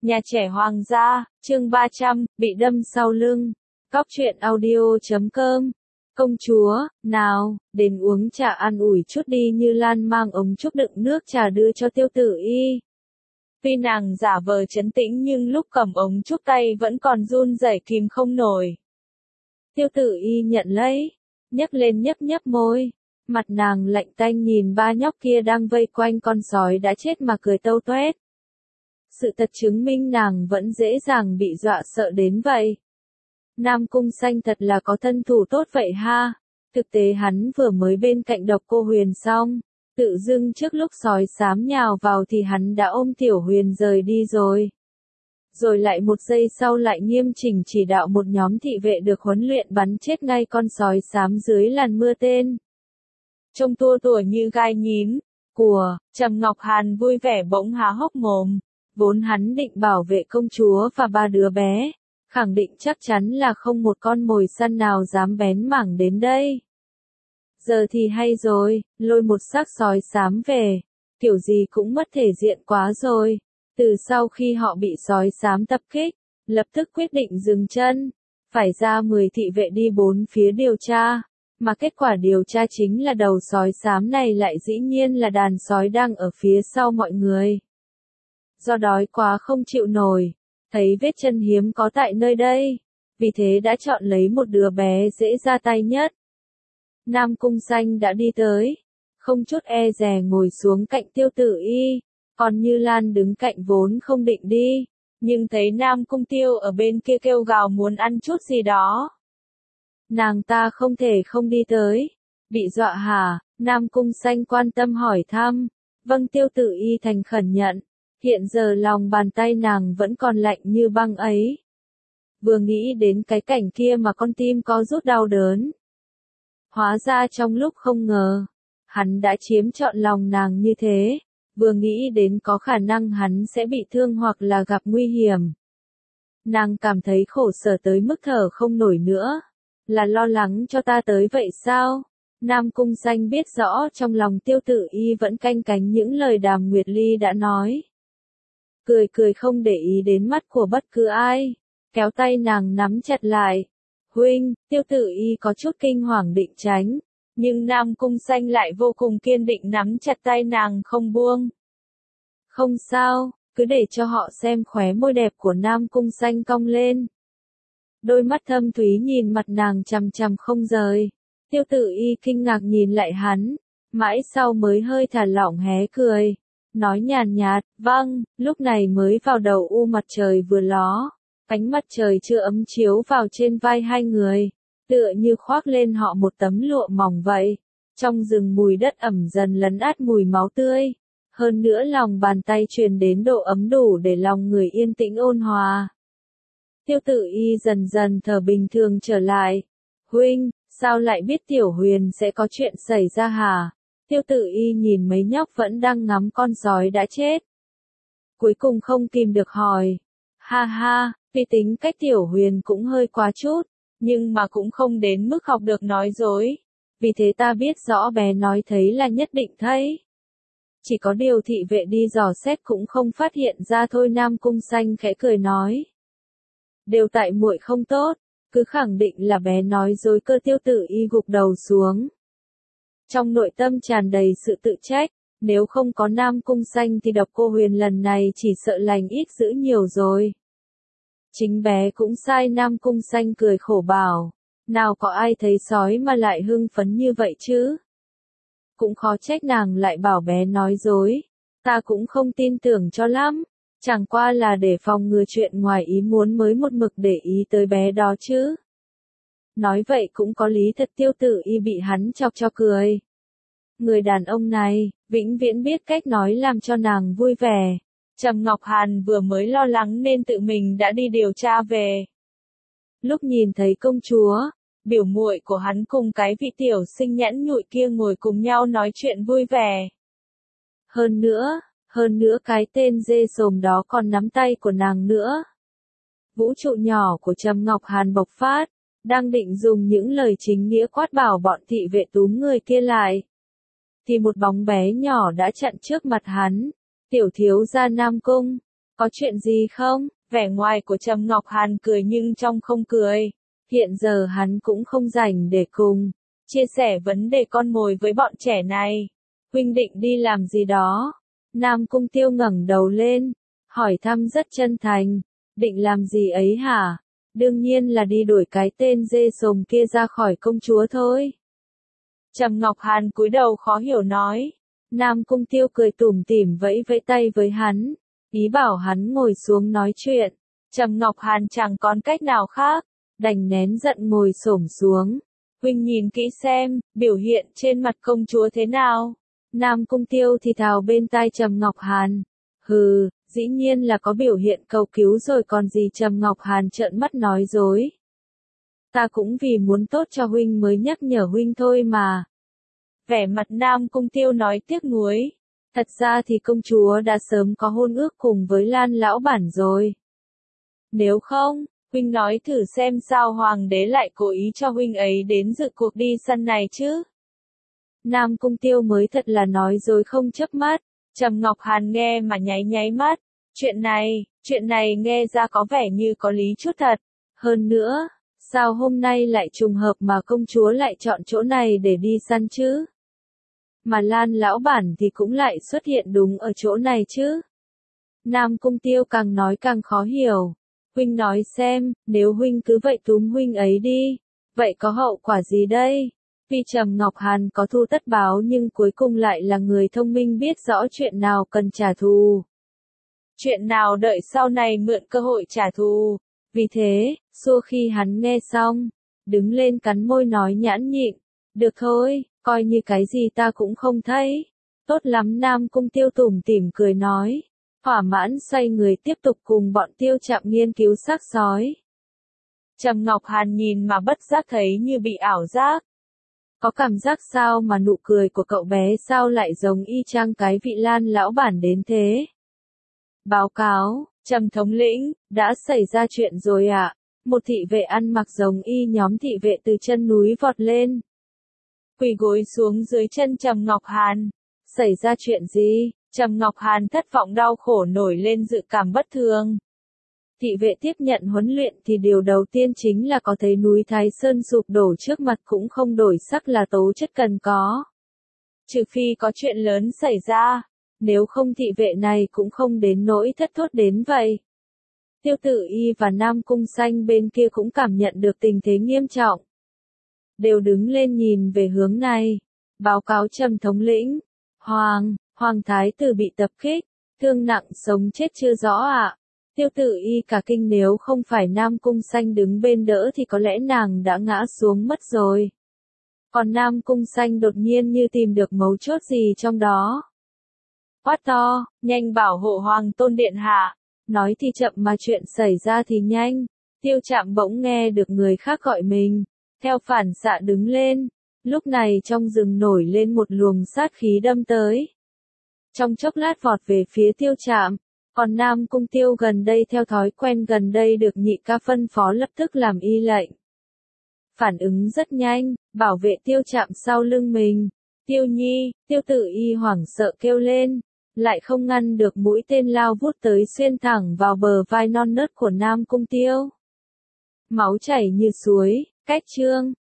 Nhà trẻ Hoàng gia, chương 300, bị đâm sau lưng. Cóc truyện audio.com. Công chúa, nào, đến uống trà an ủi chút đi. Như Lan mang ống trúc đựng nước trà đưa cho Tiêu Tử Y. Tuy nàng giả vờ trấn tĩnh nhưng lúc cầm ống trúc tay vẫn còn run rẩy kìm không nổi. Tiêu Tử Y nhận lấy, nhấc lên nhấp môi. Mặt nàng lạnh tanh nhìn ba nhóc kia đang vây quanh con sói đã chết mà cười tâu toét. Sự thật chứng minh nàng vẫn dễ dàng bị dọa sợ đến vậy. Nam Cung Xanh thật là có thân thủ tốt vậy ha. Thực tế hắn vừa mới bên cạnh Độc Cô Huyền xong, tự dưng trước lúc sói xám nhào vào thì hắn đã ôm Tiểu Huyền rời đi rồi. Rồi lại một giây sau lại nghiêm chỉnh chỉ đạo một nhóm thị vệ được huấn luyện bắn chết ngay con sói xám dưới làn mưa tên. Trông tua tủa như gai nhím, Trầm Ngọc Hàn vui vẻ bỗng há hốc mồm. Vốn hắn định bảo vệ công chúa và ba đứa bé, khẳng định chắc chắn là không một con mồi săn nào dám bén mảng đến đây. Giờ thì hay rồi, lôi một xác sói xám về, kiểu gì cũng mất thể diện quá rồi. Từ sau khi họ bị sói xám tập kích, lập tức quyết định dừng chân, phải ra 10 thị vệ đi bốn phía điều tra, mà kết quả điều tra chính là đầu sói xám này lại dĩ nhiên là đàn sói đang ở phía sau mọi người. Do đói quá không chịu nổi, thấy vết chân hiếm có tại nơi đây, vì thế đã chọn lấy một đứa bé dễ ra tay nhất. Nam Cung Xanh đã đi tới, không chút e dè ngồi xuống cạnh Tiêu Tử Y, còn Như Lan đứng cạnh vốn không định đi, nhưng thấy Nam Cung Tiêu ở bên kia kêu gào muốn ăn chút gì đó. Nàng ta không thể không đi tới, bị dọa hả? Nam Cung Xanh quan tâm hỏi thăm. Vâng, Tiêu Tử Y thành khẩn nhận. Hiện giờ lòng bàn tay nàng vẫn còn lạnh như băng ấy. Vừa nghĩ đến cái cảnh kia mà con tim có rút đau đớn. Hóa ra trong lúc không ngờ, hắn đã chiếm trọn lòng nàng như thế. Vừa nghĩ đến có khả năng hắn sẽ bị thương hoặc là gặp nguy hiểm. Nàng cảm thấy khổ sở tới mức thở không nổi nữa. Là lo lắng cho ta tới vậy sao? Nam Cung Xanh biết rõ trong lòng Tiêu Tử Y vẫn canh cánh những lời Đàm Nguyệt Ly đã nói. Cười không để ý đến mắt của bất cứ ai, kéo tay nàng nắm chặt lại. Huynh, Tiêu Tử Y có chút kinh hoàng định tránh, nhưng Nam Cung Xanh lại vô cùng kiên định nắm chặt tay nàng không buông. Không sao, cứ để cho họ xem. Khóe môi đẹp của Nam Cung Xanh cong lên. Đôi mắt thâm thúy nhìn mặt nàng chằm chằm không rời. Tiêu Tử Y kinh ngạc nhìn lại hắn, mãi sau mới hơi thả lỏng hé cười. Nói nhàn nhạt, vâng, lúc này mới vào đầu u mặt trời vừa ló, ánh mặt trời chưa ấm chiếu vào trên vai hai người, tựa như khoác lên họ một tấm lụa mỏng vậy. Trong rừng mùi đất ẩm dần lấn át mùi máu tươi, hơn nữa lòng bàn tay truyền đến độ ấm đủ để lòng người yên tĩnh ôn hòa. Tiêu Tử Y dần dần thở bình thường trở lại. Huynh, sao lại biết Tiểu Huyền sẽ có chuyện xảy ra hả? Tiêu Tử Y nhìn mấy nhóc vẫn đang ngắm con sói đã chết. Cuối cùng không kìm được hỏi. Ha ha, vì tính cách Tiểu Huyền cũng hơi quá chút, nhưng mà cũng không đến mức học được nói dối. Vì thế ta biết rõ bé nói thấy là nhất định thấy. Chỉ có điều thị vệ đi dò xét cũng không phát hiện ra thôi. Nam Cung Xanh khẽ cười nói. Đều tại muội không tốt, cứ khẳng định là bé nói dối cơ. Tiêu Tử Y gục đầu xuống. Trong nội tâm tràn đầy sự tự trách, nếu không có Nam Cung Xanh thì Độc Cô Huyền lần này chỉ sợ lành ít dữ nhiều rồi. Chính bé cũng sai. Nam Cung Xanh cười khổ bảo, nào có ai thấy sói mà lại hưng phấn như vậy chứ? Cũng khó trách nàng lại bảo bé nói dối, ta cũng không tin tưởng cho lắm, chẳng qua là để phòng ngừa chuyện ngoài ý muốn mới một mực để ý tới bé đó chứ. Nói vậy cũng có lý thật. Tiêu Tử Y bị hắn chọc cho cười. Người đàn ông này, vĩnh viễn biết cách nói làm cho nàng vui vẻ. Trầm Ngọc Hàn vừa mới lo lắng nên tự mình đã đi điều tra về. Lúc nhìn thấy công chúa, biểu muội của hắn cùng cái vị tiểu sinh nhẵn nhụi kia ngồi cùng nhau nói chuyện vui vẻ. Hơn nữa cái tên dê sồm đó còn nắm tay của nàng nữa. Vũ trụ nhỏ của Trầm Ngọc Hàn bộc phát. Đang định dùng những lời chính nghĩa quát bảo bọn thị vệ túm người kia lại. Thì một bóng bé nhỏ đã chặn trước mặt hắn. Tiểu thiếu gia Nam Cung. Có chuyện gì không? Vẻ ngoài của Trầm Ngọc Hàn cười nhưng trong không cười. Hiện giờ hắn cũng không rảnh để cùng chia sẻ vấn đề con mồi với bọn trẻ này. Huynh định đi làm gì đó? Nam Cung Tiêu ngẩng đầu lên, hỏi thăm rất chân thành. Định làm gì ấy hả? Đương nhiên là đi đuổi cái tên dê sồm kia ra khỏi công chúa thôi. Trầm Ngọc Hàn cúi đầu khó hiểu nói. Nam Cung Tiêu cười tủm tỉm vẫy vẫy tay với hắn, ý bảo hắn ngồi xuống nói chuyện. Trầm Ngọc Hàn chẳng còn cách nào khác, đành nén giận ngồi xổm xuống. Huynh nhìn kỹ xem, biểu hiện trên mặt công chúa thế nào? Nam Cung Tiêu thì thào bên tai Trầm Ngọc Hàn. Hừ, dĩ nhiên là có biểu hiện cầu cứu rồi còn gì. Trầm Ngọc Hàn trợn mắt nói dối. Ta cũng vì muốn tốt cho huynh mới nhắc nhở huynh thôi mà. Vẻ mặt Nam Cung Tiêu nói tiếc nuối. Thật ra thì công chúa đã sớm có hôn ước cùng với Lan lão bản rồi. Nếu không, huynh nói thử xem sao hoàng đế lại cố ý cho huynh ấy đến dự cuộc đi săn này chứ. Nam Cung Tiêu mới thật là nói dối không chớp mắt. Trầm Ngọc Hàn nghe mà nháy nháy mắt. Chuyện này nghe ra có vẻ như có lý chút thật. Hơn nữa, sao hôm nay lại trùng hợp mà công chúa lại chọn chỗ này để đi săn chứ? Mà Lan lão bản thì cũng lại xuất hiện đúng ở chỗ này chứ? Nam Cung Tiêu càng nói càng khó hiểu. Huynh nói xem, nếu huynh cứ vậy túm huynh ấy đi, vậy có hậu quả gì đây? Tuy Trầm Ngọc Hàn có thù tất báo nhưng cuối cùng lại là người thông minh biết rõ chuyện nào cần trả thù. Chuyện nào đợi sau này mượn cơ hội trả thù. Vì thế, xua khi hắn nghe xong, đứng lên cắn môi nói nhãn nhịn. Được thôi, coi như cái gì ta cũng không thấy. Tốt lắm. Nam Cung Tiêu tủm tỉm cười nói. Thỏa mãn xoay người tiếp tục cùng bọn Tiêu Trạm nghiên cứu xác sói. Trầm Ngọc Hàn nhìn mà bất giác thấy như bị ảo giác. Có cảm giác sao mà nụ cười của cậu bé sao lại giống y chang cái vị Lan lão bản đến thế? Báo cáo, Trầm thống lĩnh, đã xảy ra chuyện rồi ạ. Một thị vệ ăn mặc giống y nhóm thị vệ từ chân núi vọt lên. Quỳ gối xuống dưới chân Trầm Ngọc Hàn. Xảy ra chuyện gì? Trầm Ngọc Hàn thất vọng đau khổ nổi lên dự cảm bất thường. Thị vệ tiếp nhận huấn luyện thì điều đầu tiên chính là có thấy núi Thái Sơn sụp đổ trước mặt cũng không đổi sắc là tố chất cần có. Trừ phi có chuyện lớn xảy ra, nếu không thị vệ này cũng không đến nỗi thất thốt đến vậy. Tiêu Tử Y và Nam Cung Xanh bên kia cũng cảm nhận được tình thế nghiêm trọng. Đều đứng lên nhìn về hướng này. Báo cáo Trầm thống lĩnh. Hoàng thái tử bị tập kích, thương nặng sống chết chưa rõ ạ. Tiêu Tử Y cả kinh, nếu không phải Nam Cung Xanh đứng bên đỡ thì có lẽ nàng đã ngã xuống mất rồi. Còn Nam Cung Xanh đột nhiên như tìm được mấu chốt gì trong đó. Quát to, nhanh bảo hộ Hoàng tôn điện hạ. Nói thì chậm mà chuyện xảy ra thì nhanh. Tiêu Trạm bỗng nghe được người khác gọi mình. Theo phản xạ đứng lên. Lúc này trong rừng nổi lên một luồng sát khí đâm tới. Trong chốc lát vọt về phía Tiêu Trạm. Còn Nam Cung Tiêu gần đây theo thói quen gần đây được nhị ca phân phó lập tức làm y lệnh. Phản ứng rất nhanh, bảo vệ Tiêu Trạm sau lưng mình. Tiêu Nhi, Tiêu Tử Y hoảng sợ kêu lên. Lại không ngăn được mũi tên lao vút tới xuyên thẳng vào bờ vai non nớt của Nam Cung Tiêu. Máu chảy như suối, cách chương.